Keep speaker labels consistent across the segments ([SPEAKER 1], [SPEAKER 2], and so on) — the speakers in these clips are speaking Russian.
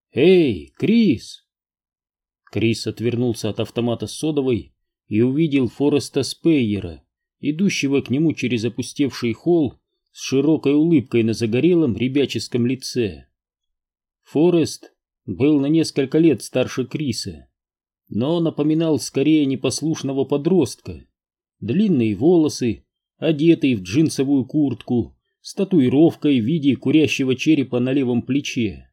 [SPEAKER 1] «Эй, Крис!» Крис отвернулся от автомата с содовой и увидел Фореста Спейера, идущего к нему через опустевший холл с широкой улыбкой на загорелом ребяческом лице. Форест был на несколько лет старше Криса, но напоминал скорее непослушного подростка. Длинные волосы, одетый в джинсовую куртку, с татуировкой в виде курящего черепа на левом плече.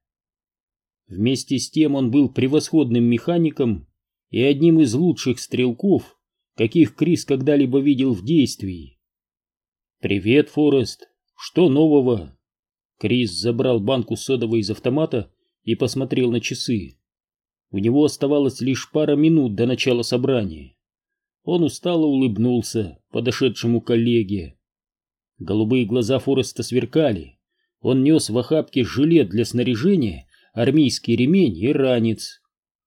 [SPEAKER 1] Вместе с тем он был превосходным механиком и одним из лучших стрелков, каких Крис когда-либо видел в действии. «Привет, Форест! Что нового?» Крис забрал банку содовой из автомата и посмотрел на часы. У него оставалось лишь пара минут до начала собрания. Он устало улыбнулся подошедшему коллеге. Голубые глаза Фореста сверкали. Он нес в охапке жилет для снаряжения, армейский ремень и ранец.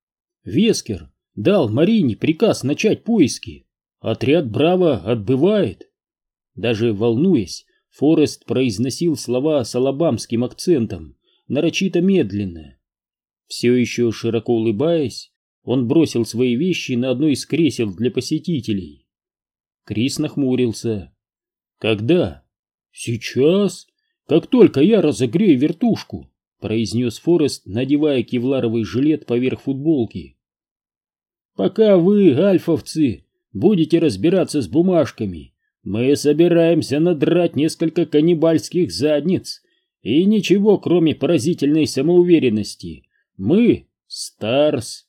[SPEAKER 1] Вескер дал Марине приказ начать поиски. Отряд «Браво» отбывает. Даже волнуясь, Форест произносил слова с алабамским акцентом, нарочито медленно. Все еще широко улыбаясь, он бросил свои вещи на одно из кресел для посетителей. Крис нахмурился. «Когда?» «Сейчас, как только я разогрею вертушку», — произнес Форест, надевая кевларовый жилет поверх футболки. «Пока вы, альфовцы, будете разбираться с бумажками, мы собираемся надрать несколько каннибальских задниц, и ничего, кроме поразительной самоуверенности. Мы — Старс».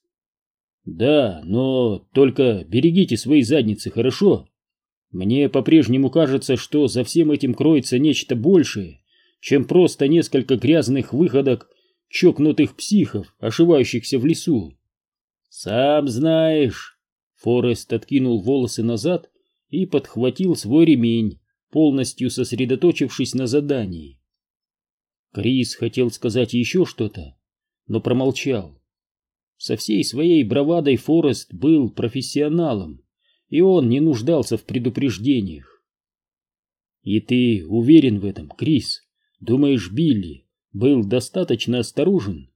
[SPEAKER 1] «Да, но только берегите свои задницы, хорошо? Мне по-прежнему кажется, что за всем этим кроется нечто большее, чем просто несколько грязных выходок чокнутых психов, ошивающихся в лесу». «Сам знаешь». Форест откинул волосы назад и подхватил свой ремень, полностью сосредоточившись на задании. Крис хотел сказать еще что-то, но промолчал. Со всей своей бравадой Форест был профессионалом, и он не нуждался в предупреждениях. «И ты уверен в этом, Крис? Думаешь, Билли был достаточно осторожен?»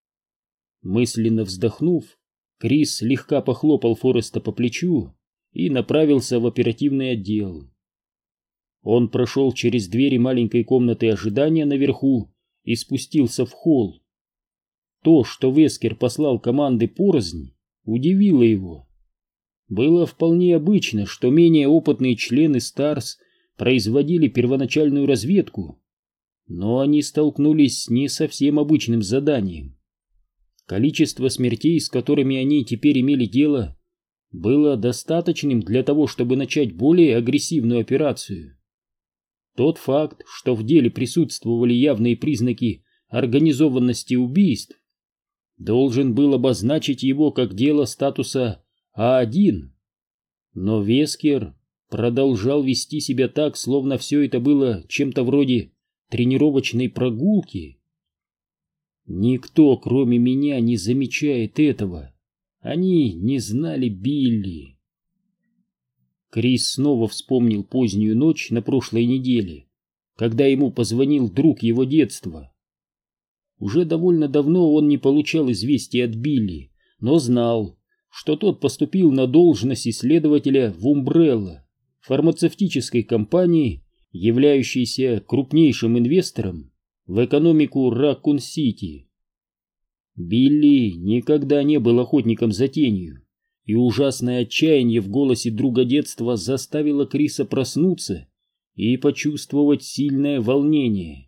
[SPEAKER 1] Мысленно вздохнув, Крис слегка похлопал Фореста по плечу и направился в оперативный отдел. Он прошел через двери маленькой комнаты ожидания наверху и спустился в холл. То, что Вескер послал команды порознь, удивило его. Было вполне обычно, что менее опытные члены Старс производили первоначальную разведку, но они столкнулись с не совсем обычным заданием. Количество смертей, с которыми они теперь имели дело, было достаточным для того, чтобы начать более агрессивную операцию. Тот факт, что в деле присутствовали явные признаки организованности убийств, должен был обозначить его как дело статуса А1. Но Вескер продолжал вести себя так, словно все это было чем-то вроде тренировочной прогулки. Никто, кроме меня, не замечает этого. Они не знали Билли. Крис снова вспомнил позднюю ночь на прошлой неделе, когда ему позвонил друг его детства. Уже довольно давно он не получал известий от Билли, но знал, что тот поступил на должность исследователя в Umbrella, фармацевтической компании, являющейся крупнейшим инвестором в экономику Раккун-Сити. Билли никогда не был охотником за тенью, и ужасное отчаяние в голосе друга детства заставило Криса проснуться и почувствовать сильное волнение.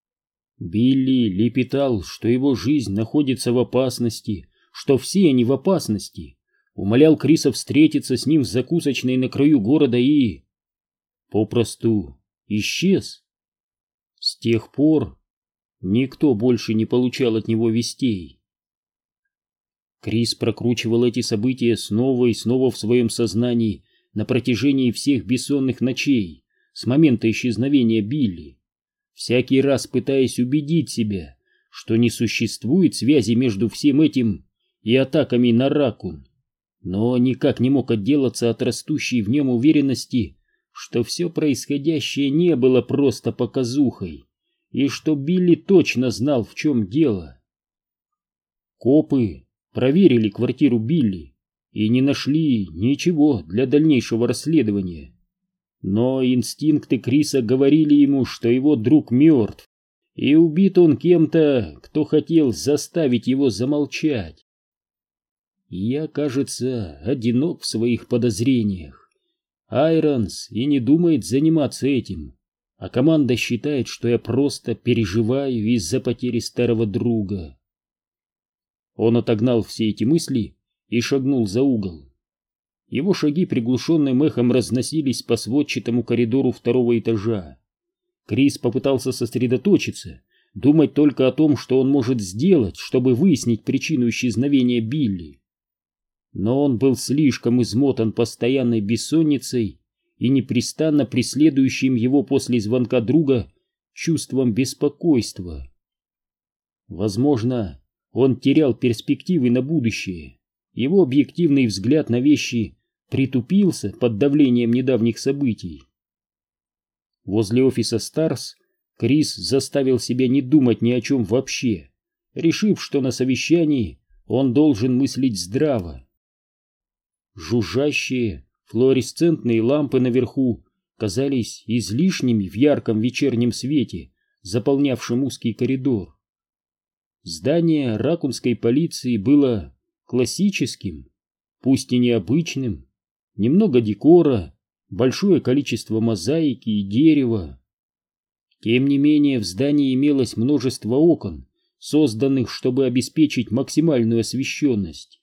[SPEAKER 1] Билли лепетал, что его жизнь находится в опасности, что все они в опасности, умолял Криса встретиться с ним в закусочной на краю города и... попросту исчез. С тех пор никто больше не получал от него вестей. Крис прокручивал эти события снова и снова в своем сознании на протяжении всех бессонных ночей с момента исчезновения Билли, всякий раз пытаясь убедить себя, что не существует связи между всем этим и атаками на Раккун, но никак не мог отделаться от растущей в нем уверенности, что все происходящее не было просто показухой, и что Билли точно знал, в чем дело. Копы проверили квартиру Билли и не нашли ничего для дальнейшего расследования. Но инстинкты Криса говорили ему, что его друг мертв, и убит он кем-то, кто хотел заставить его замолчать. Я, кажется, одинок в своих подозрениях. Айронс и не думает заниматься этим, а команда считает, что я просто переживаю из-за потери старого друга. Он отогнал все эти мысли и шагнул за угол. Его шаги приглушенным эхом разносились по сводчатому коридору второго этажа. Крис попытался сосредоточиться, думать только о том, что он может сделать, чтобы выяснить причину исчезновения Билли. Но он был слишком измотан постоянной бессонницей и непрестанно преследующим его после звонка друга чувством беспокойства. Возможно, он терял перспективы на будущее. Его объективный взгляд на вещи притупился под давлением недавних событий. Возле офиса Старс Крис заставил себя не думать ни о чем вообще, решив, что на совещании он должен мыслить здраво. Жужжащие флуоресцентные лампы наверху казались излишними в ярком вечернем свете, заполнявшем узкий коридор. Здание ракунской полиции было классическим, пусть и необычным, немного декора, большое количество мозаики и дерева. Тем не менее, в здании имелось множество окон, созданных, чтобы обеспечить максимальную освещенность.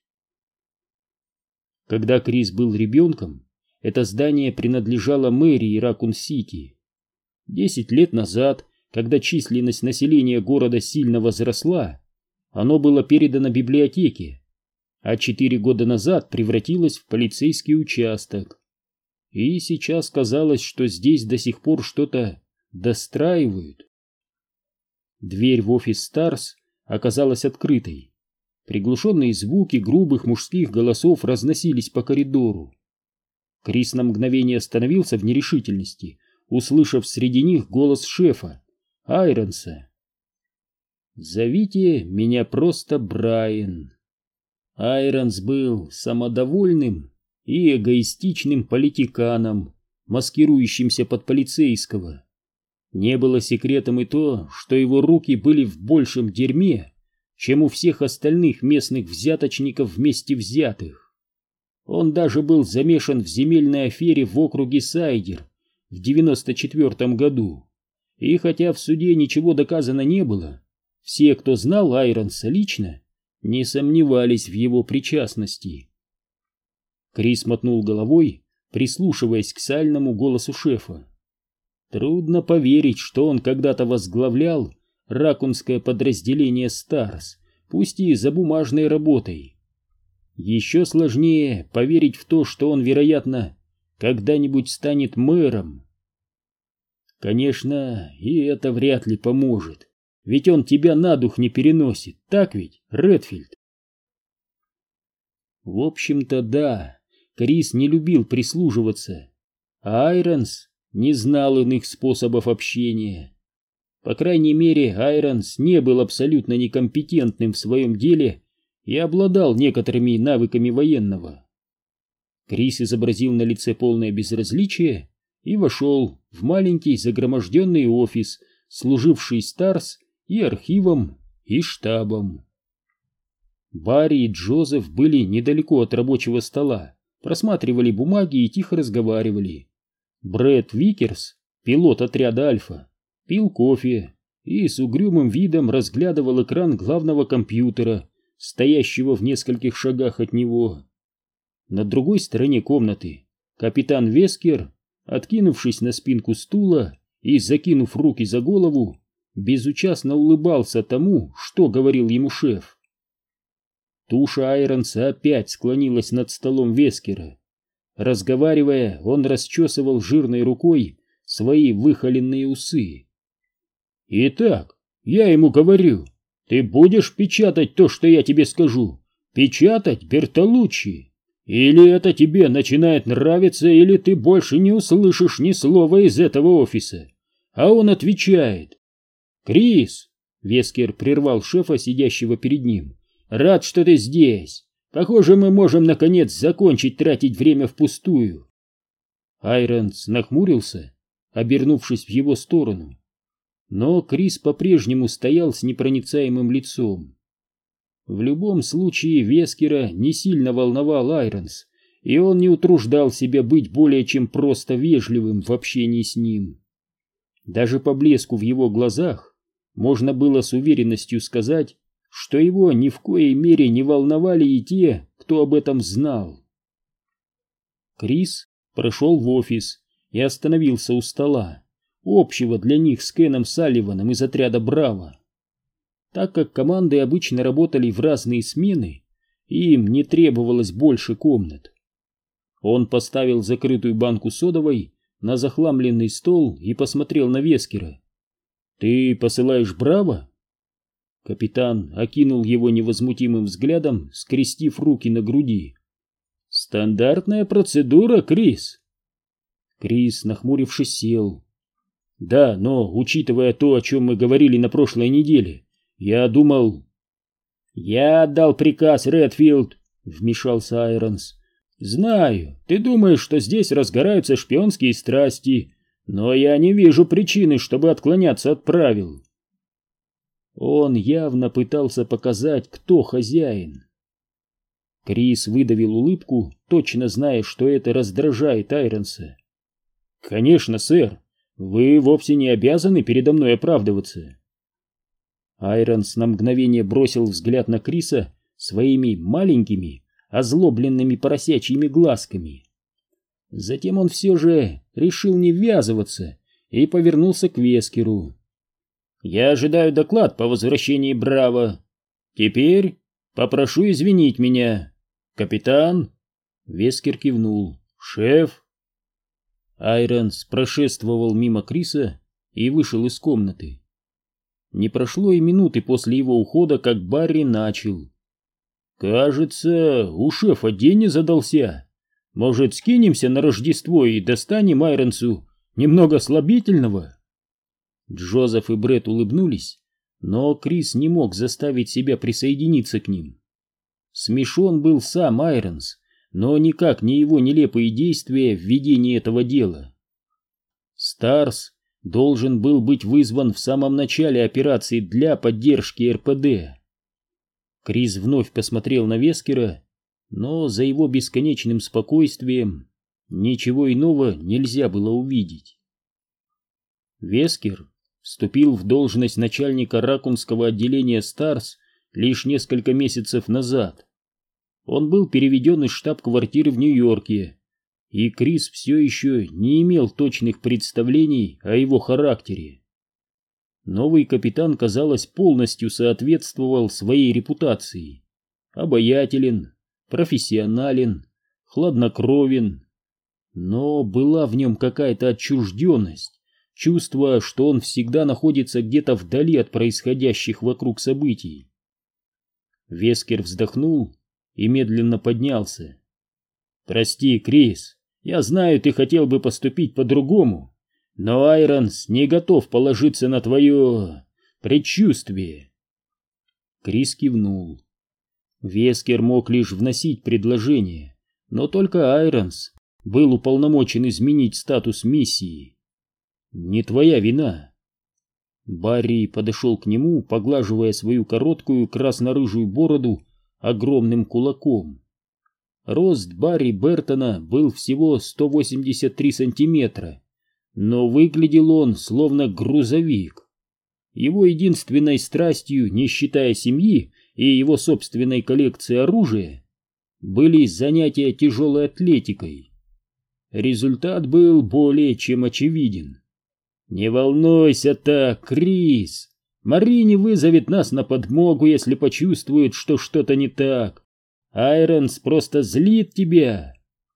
[SPEAKER 1] Когда Крис был ребенком, это здание принадлежало мэрии Ракун-Сити. 10 лет назад, когда численность населения города сильно возросла, оно было передано библиотеке, а 4 года назад превратилось в полицейский участок. И сейчас казалось, что здесь до сих пор что-то достраивают. Дверь в офис Старс оказалась открытой. Приглушенные звуки грубых мужских голосов разносились по коридору. Крис на мгновение остановился в нерешительности, услышав среди них голос шефа, Айронса. «Зовите меня просто Брайан». Айронс был самодовольным и эгоистичным политиканом, маскирующимся под полицейского. Не было секретом и то, что его руки были в большем дерьме, чем у всех остальных местных взяточников вместе взятых. Он даже был замешан в земельной афере в округе Сайдер в 94 году. И хотя в суде ничего доказано не было, все, кто знал Айронса лично, не сомневались в его причастности. Крис мотнул головой, прислушиваясь к сальному голосу шефа. Трудно поверить, что он когда-то возглавлял ракунское подразделение Старс, пусть и за бумажной работой. Еще сложнее поверить в то, что он, вероятно, когда-нибудь станет мэром. Конечно, и это вряд ли поможет, ведь он тебя на дух не переносит, так ведь, Редфилд? В общем-то, да, Крис не любил прислуживаться, а Айронс не знал иных способов общения. По крайней мере, Айронс не был абсолютно некомпетентным в своем деле и обладал некоторыми навыками военного. Крис изобразил на лице полное безразличие и вошел в маленький загроможденный офис, служивший Старс и архивом, и штабом. Барри и Джозеф были недалеко от рабочего стола, просматривали бумаги и тихо разговаривали. Брэд Викерс, пилот отряда Альфа, пил кофе и с угрюмым видом разглядывал экран главного компьютера, стоящего в нескольких шагах от него. На другой стороне комнаты капитан Вескер, откинувшись на спинку стула и закинув руки за голову, безучастно улыбался тому, что говорил ему шеф. Туша Айронса опять склонилась над столом Вескера. Разговаривая, он расчесывал жирной рукой свои выхоленные усы. «Итак, я ему говорю, ты будешь печатать то, что я тебе скажу? Печатать, Бертолуччи? Или это тебе начинает нравиться, или ты больше не услышишь ни слова из этого офиса?» А он отвечает: «Крис!» — Вескер прервал шефа, сидящего перед ним. рад, что ты здесь. Похоже, мы можем наконец закончить тратить время впустую. Айронс нахмурился, обернувшись в его сторону. Но Крис по-прежнему стоял с непроницаемым лицом. В любом случае Вескера не сильно волновал Айронс, и он не утруждал себя быть более чем просто вежливым в общении с ним. Даже по блеску в его глазах можно было с уверенностью сказать, что его ни в коей мере не волновали и те, кто об этом знал. Крис прошел в офис и остановился у стола, общего для них с Кеном Салливаном из отряда «Браво». Так как команды обычно работали в разные смены, им не требовалось больше комнат. Он поставил закрытую банку содовой на захламленный стол и посмотрел на Вескера. «Ты посылаешь «Браво»?» Капитан окинул его невозмутимым взглядом, скрестив руки на груди. «Стандартная процедура, Крис». Крис, нахмурившись, сел. «Да, но, учитывая то, о чем мы говорили на прошлой неделе, я думал...» «Я отдал приказ, Редфилд», — вмешался Айронс. «Знаю, ты думаешь, что здесь разгораются шпионские страсти, но я не вижу причины, чтобы отклоняться от правил». Он явно пытался показать, кто хозяин. Крис выдавил улыбку, точно зная, что это раздражает Айронса. «Конечно, сэр, вы вовсе не обязаны передо мной оправдываться». Айронс на мгновение бросил взгляд на Криса своими маленькими, озлобленными поросячьими глазками. Затем он все же решил не ввязываться и повернулся к Вескеру. «Я ожидаю доклад по возвращении Браво. Теперь попрошу извинить меня. Капитан?» Вескер кивнул. «Шеф?» Айронс прошествовал мимо Криса и вышел из комнаты. Не прошло и минуты после его ухода, как Барри начал. «Кажется, у шефа день не задался. Может, скинемся на Рождество и достанем Айронсу немного слабительного?» Джозеф и Бретт улыбнулись, но Крис не мог заставить себя присоединиться к ним. Смешон был сам Айронс, но никак не его нелепые действия в ведении этого дела. Старс должен был быть вызван в самом начале операции для поддержки РПД. Крис вновь посмотрел на Вескера, но за его бесконечным спокойствием ничего иного нельзя было увидеть. Вескер вступил в должность начальника ракунского отделения Старс лишь несколько месяцев назад. Он был переведен из штаб-квартиры в Нью-Йорке, и Крис все еще не имел точных представлений о его характере. Новый капитан, казалось, полностью соответствовал своей репутации. Обаятелен, профессионален, хладнокровен, но была в нем какая-то отчужденность, чувство, что он всегда находится где-то вдали от происходящих вокруг событий. Вескер вздохнул и медленно поднялся. «Прости, Крис, я знаю, ты хотел бы поступить по-другому, но Айронс не готов положиться на твое предчувствие». Крис кивнул. Вескер мог лишь вносить предложение, но только Айронс был уполномочен изменить статус миссии. «Не твоя вина». Барри подошел к нему, поглаживая свою короткую красно-рыжую бороду огромным кулаком. Рост Барри Бертона был всего 183 сантиметра, но выглядел он словно грузовик. Его единственной страстью, не считая семьи и его собственной коллекции оружия, были занятия тяжелой атлетикой. Результат был более чем очевиден. «Не волнуйся так, Крис. Марини вызовет нас на подмогу, если почувствует, что что-то не так. Айронс просто злит тебя».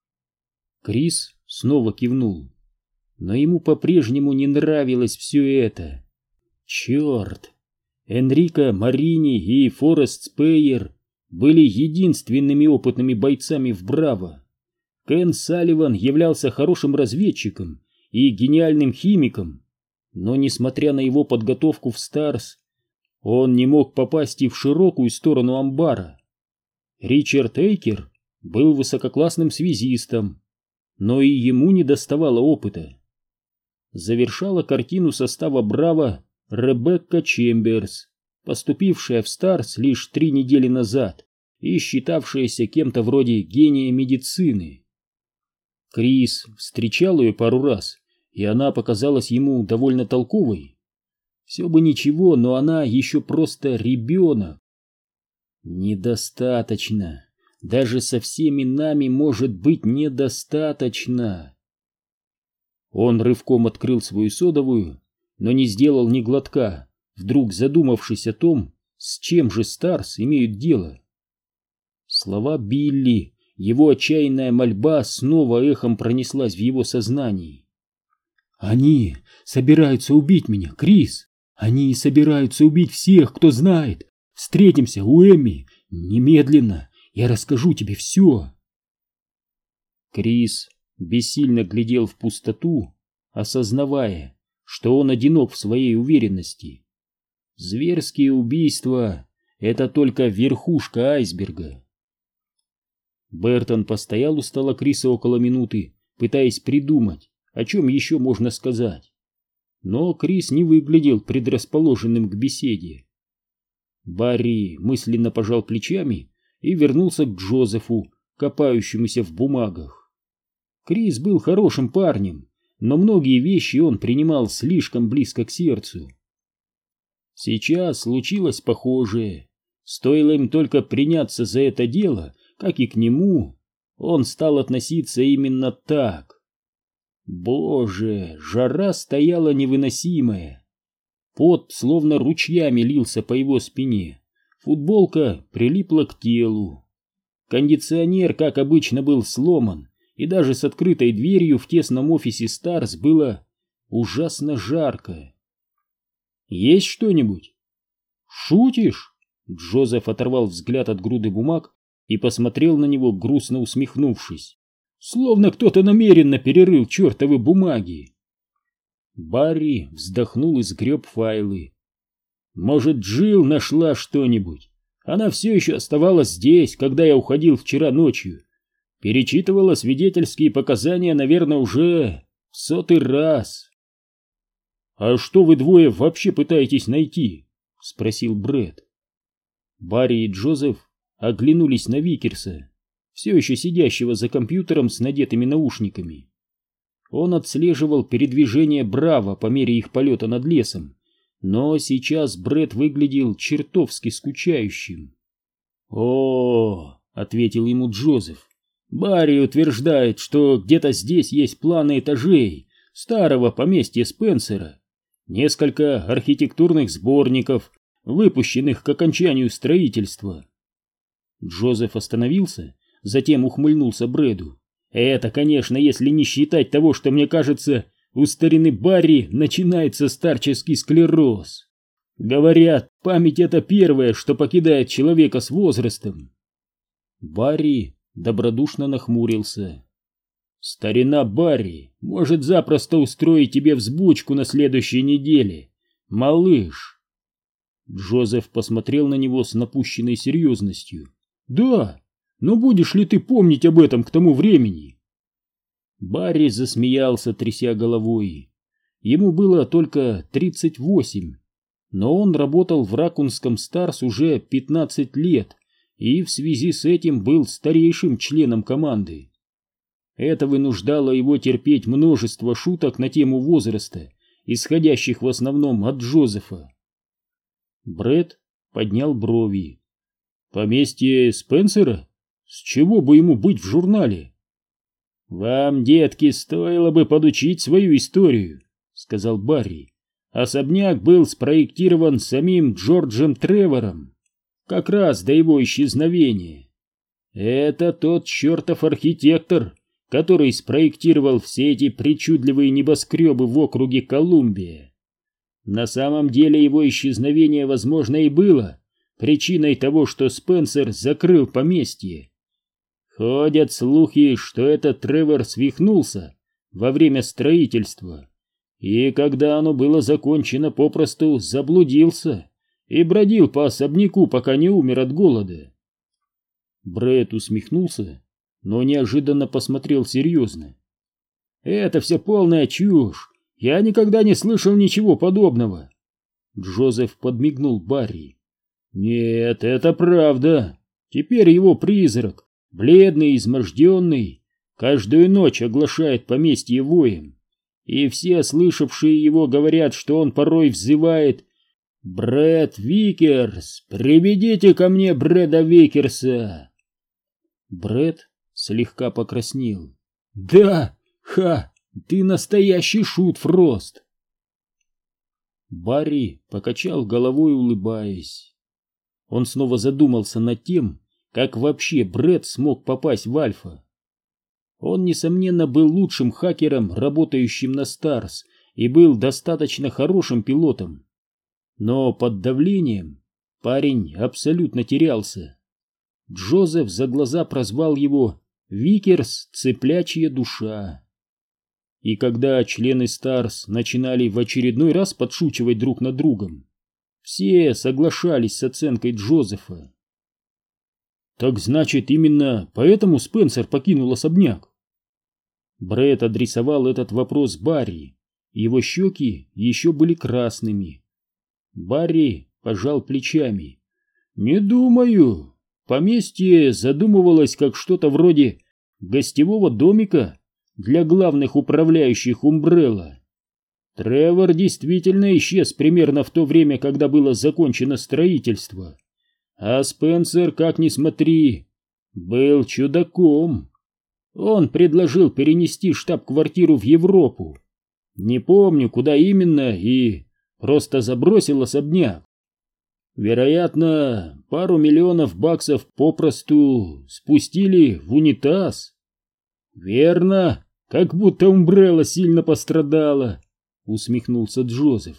[SPEAKER 1] Крис снова кивнул, но ему по-прежнему не нравилось все это. Черт! Энрико Марини и Форест Спейер были единственными опытными бойцами в Браво. Кен Салливан являлся хорошим разведчиком и гениальным химиком, но, несмотря на его подготовку в Старс, Он не мог попасть и в широкую сторону амбара. Ричард Эйкер был высококлассным связистом, но и ему недоставало опыта. Завершала картину состава «Браво» Ребекка Чемберс, поступившая в Старс лишь 3 недели назад и считавшаяся кем-то вроде гения медицины. Крис встречал ее пару раз, и она показалась ему довольно толковой. Все бы ничего, но она еще просто ребенок. Недостаточно. Даже со всеми нами может быть недостаточно. Он рывком открыл свою содовую, но не сделал ни глотка, вдруг задумавшись о том, с чем же Старс имеют дело. Слова Билли, его отчаянная мольба снова эхом пронеслась в его сознании. «Они собираются убить меня, Крис! Они собираются убить всех, кто знает! Встретимся у Эмми немедленно! Я расскажу тебе все!» Крис бессильно глядел в пустоту, осознавая, что он одинок в своей уверенности. Зверские убийства — это только верхушка айсберга. Бертон постоял у стола Криса около минуты, пытаясь придумать, о чем еще можно сказать. Но Крис не выглядел предрасположенным к беседе. Барри мысленно пожал плечами и вернулся к Джозефу, копающемуся в бумагах. Крис был хорошим парнем, но многие вещи он принимал слишком близко к сердцу. Сейчас случилось похожее. Стоило им только приняться за это дело, как и к нему, он стал относиться именно так. Боже, жара стояла невыносимая. Пот словно ручьями лился по его спине, футболка прилипла к телу. Кондиционер, как обычно, был сломан, и даже с открытой дверью в тесном офисе Старс было ужасно жарко. «Есть что-нибудь?» «Шутишь?» Джозеф оторвал взгляд от груды бумаг и посмотрел на него, грустно усмехнувшись. «Словно кто-то намеренно перерыл чертовы бумаги». Барри вздохнул и сгреб файлы. «Может, Джилл нашла что-нибудь? Она все еще оставалась здесь, когда я уходил вчера ночью. Перечитывала свидетельские показания, наверное, уже в 100-й раз». «А что вы двое вообще пытаетесь найти?» — спросил Брэд. Барри и Джозеф оглянулись на Викерса, все еще сидящего за компьютером с надетыми наушниками. Он отслеживал передвижение Браво по мере их полета над лесом, но сейчас Брэд выглядел чертовски скучающим. «О, — ответил ему Джозеф, — Барри утверждает, что где-то здесь есть планы этажей старого поместья Спенсера, несколько архитектурных сборников, выпущенных к окончанию строительства». Джозеф остановился, затем ухмыльнулся Брэду. «Это, конечно, если не считать того, что, мне кажется, у старины Барри начинается старческий склероз. Говорят, память — это первое, что покидает человека с возрастом». Барри добродушно нахмурился. «Старина Барри может запросто устроить тебе взбучку на следующей неделе, малыш». Джозеф посмотрел на него с напущенной серьезностью. «Да, но будешь ли ты помнить об этом к тому времени?» Барри засмеялся, тряся головой. Ему было только 38, но он работал в Ракунском Старс уже 15 лет и в связи с этим был старейшим членом команды. Это вынуждало его терпеть множество шуток на тему возраста, исходящих в основном от Джозефа. Брэд поднял брови. «Поместье Спенсера? С чего бы ему быть в журнале?» «Вам, детки, стоило бы подучить свою историю», — сказал Барри. «Особняк был спроектирован самим Джорджем Тревором, как раз до его исчезновения. Это тот чертов архитектор, который спроектировал все эти причудливые небоскребы в округе Колумбия. На самом деле его исчезновение, возможно, и было причиной того, что Спенсер закрыл поместье. Ходят слухи, что этот Тревор свихнулся во время строительства, и когда оно было закончено, попросту заблудился и бродил по особняку, пока не умер от голода. Брэд усмехнулся, но неожиданно посмотрел серьезно. «Это все полная чушь. Я никогда не слышал ничего подобного». Джозеф подмигнул Барри. «Нет, это правда. Теперь его призрак, бледный и изможденный, каждую ночь оглашает поместье воем, и все слышавшие его говорят, что он порой взывает: «Брэд Викерс, приведите ко мне Брэда Викерса!» Брэд слегка покраснел. «Да, ты настоящий шут, Фрост!» Барри покачал головой, улыбаясь. Он снова задумался над тем, как вообще Брэд смог попасть в Альфа. Он, несомненно, был лучшим хакером, работающим на Старс, и был достаточно хорошим пилотом. Но под давлением парень абсолютно терялся. Джозеф за глаза прозвал его «Викерс, цыплячья душа». И когда члены Старс начинали в очередной раз подшучивать друг над другом, все соглашались с оценкой Джозефа. «Так значит, именно поэтому Спенсер покинул особняк?» Брэд адресовал этот вопрос Барри, его щеки еще были красными. Барри пожал плечами. «Не думаю. Поместье задумывалось как что-то вроде гостевого домика для главных управляющих Умбрелла. Тревор действительно исчез примерно в то время, когда было закончено строительство. А Спенсер, как ни смотри, был чудаком. Он предложил перенести штаб-квартиру в Европу. Не помню, куда именно, и просто забросил особняк. Вероятно, пару миллионов баксов попросту спустили в унитаз». «Верно, как будто Умбрелла сильно пострадала», — усмехнулся Джозеф.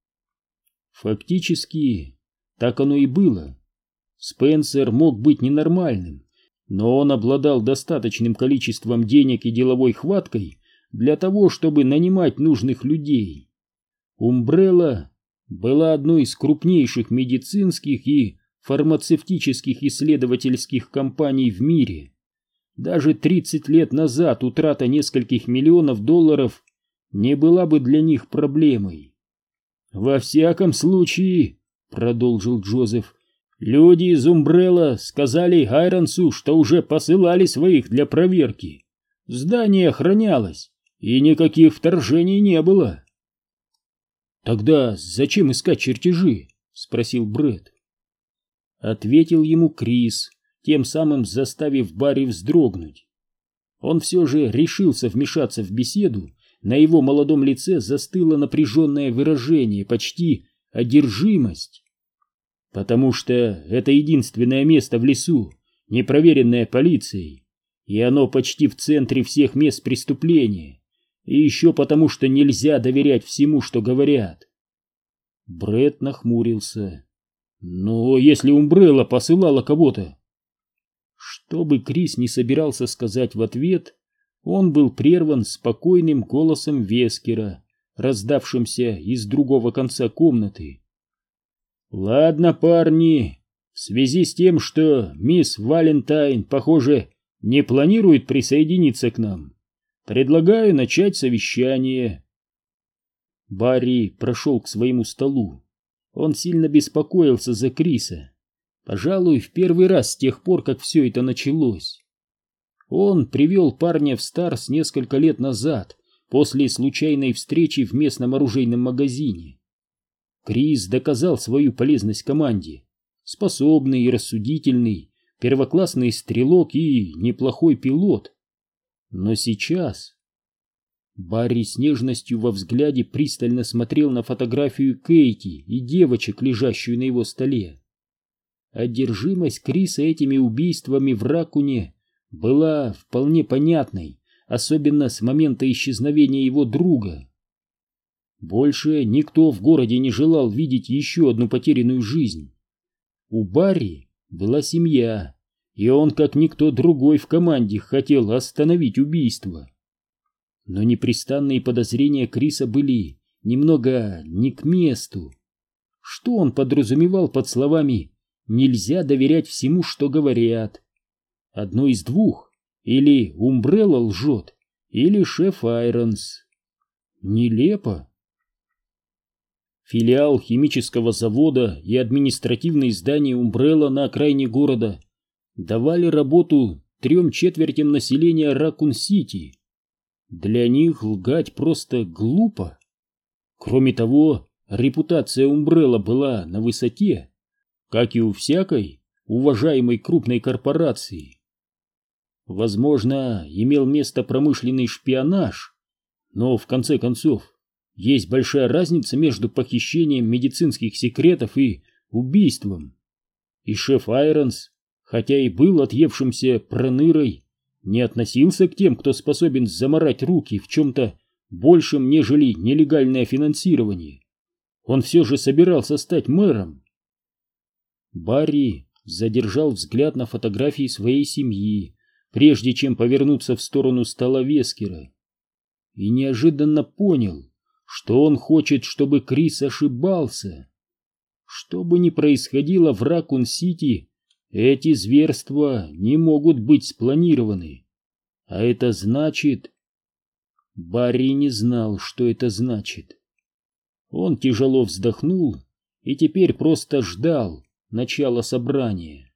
[SPEAKER 1] Фактически, так оно и было. Спенсер мог быть ненормальным, но он обладал достаточным количеством денег и деловой хваткой для того, чтобы нанимать нужных людей. Умбрелла была одной из крупнейших медицинских и фармацевтических исследовательских компаний в мире. Даже 30 лет назад утрата нескольких миллионов долларов не была бы для них проблемой. «Во всяком случае, — продолжил Джозеф, — люди из Умбрелла сказали Айронсу, что уже посылали своих для проверки. Здание охранялось, и никаких вторжений не было». «Тогда зачем искать чертежи?» — спросил Брэд. Ответил ему Крис, тем самым заставив Барри вздрогнуть. Он все же решился вмешаться в беседу, на его молодом лице застыло напряженное выражение, почти одержимость. «Потому что это единственное место в лесу, не проверенное полицией, и оно почти в центре всех мест преступления, и еще потому, что нельзя доверять всему, что говорят». Брэд нахмурился. «Но если Умбрелла посылала кого-то...» Что бы Крис не собирался сказать в ответ, он был прерван спокойным голосом Вескера, раздавшимся из другого конца комнаты. «Ладно, парни, в связи с тем, что мисс Валентайн, похоже, не планирует присоединиться к нам, предлагаю начать совещание». Барри прошел к своему столу. Он сильно беспокоился за Криса. Пожалуй, в первый раз с тех пор, как все это началось. Он привел парня в Старс несколько лет назад, после случайной встречи в местном оружейном магазине. Крис доказал свою полезность команде. Способный и рассудительный, первоклассный стрелок и неплохой пилот. Но сейчас... Барри с нежностью во взгляде пристально смотрел на фотографию Кейти и девочек, лежащую на его столе. Одержимость Криса этими убийствами в Ракуне была вполне понятной, особенно с момента исчезновения его друга. Больше никто в городе не желал видеть еще одну потерянную жизнь. У Барри была семья, и он, как никто другой в команде, хотел остановить убийство. Но непрестанные подозрения Криса были немного не к месту. Что он подразумевал под словами «нельзя доверять всему, что говорят»? Одно из двух: или Умбрелла лжет, или шеф Айронс. Нелепо. Филиал химического завода и административные здания Умбрелла на окраине города давали работу 3/4 населения Ракун-Сити. Для них лгать просто глупо. Кроме того, репутация Умбрелла была на высоте, как и у всякой уважаемой крупной корпорации. Возможно, имел место промышленный шпионаж, но в конце концов есть большая разница между похищением медицинских секретов и убийством. И шеф Айронс, хотя и был отъевшимся пронырой, не относился к тем, кто способен замарать руки в чем-то большем, нежели нелегальное финансирование. Он все же собирался стать мэром. Барри задержал взгляд на фотографии своей семьи, прежде чем повернуться в сторону стола Вескера, и неожиданно понял, что он хочет, чтобы Крис ошибался. Что бы ни происходило в Ракун-Сити, эти зверства не могут быть спланированы. А это значит... Барри не знал, что это значит. Он тяжело вздохнул и теперь просто ждал начала собрания.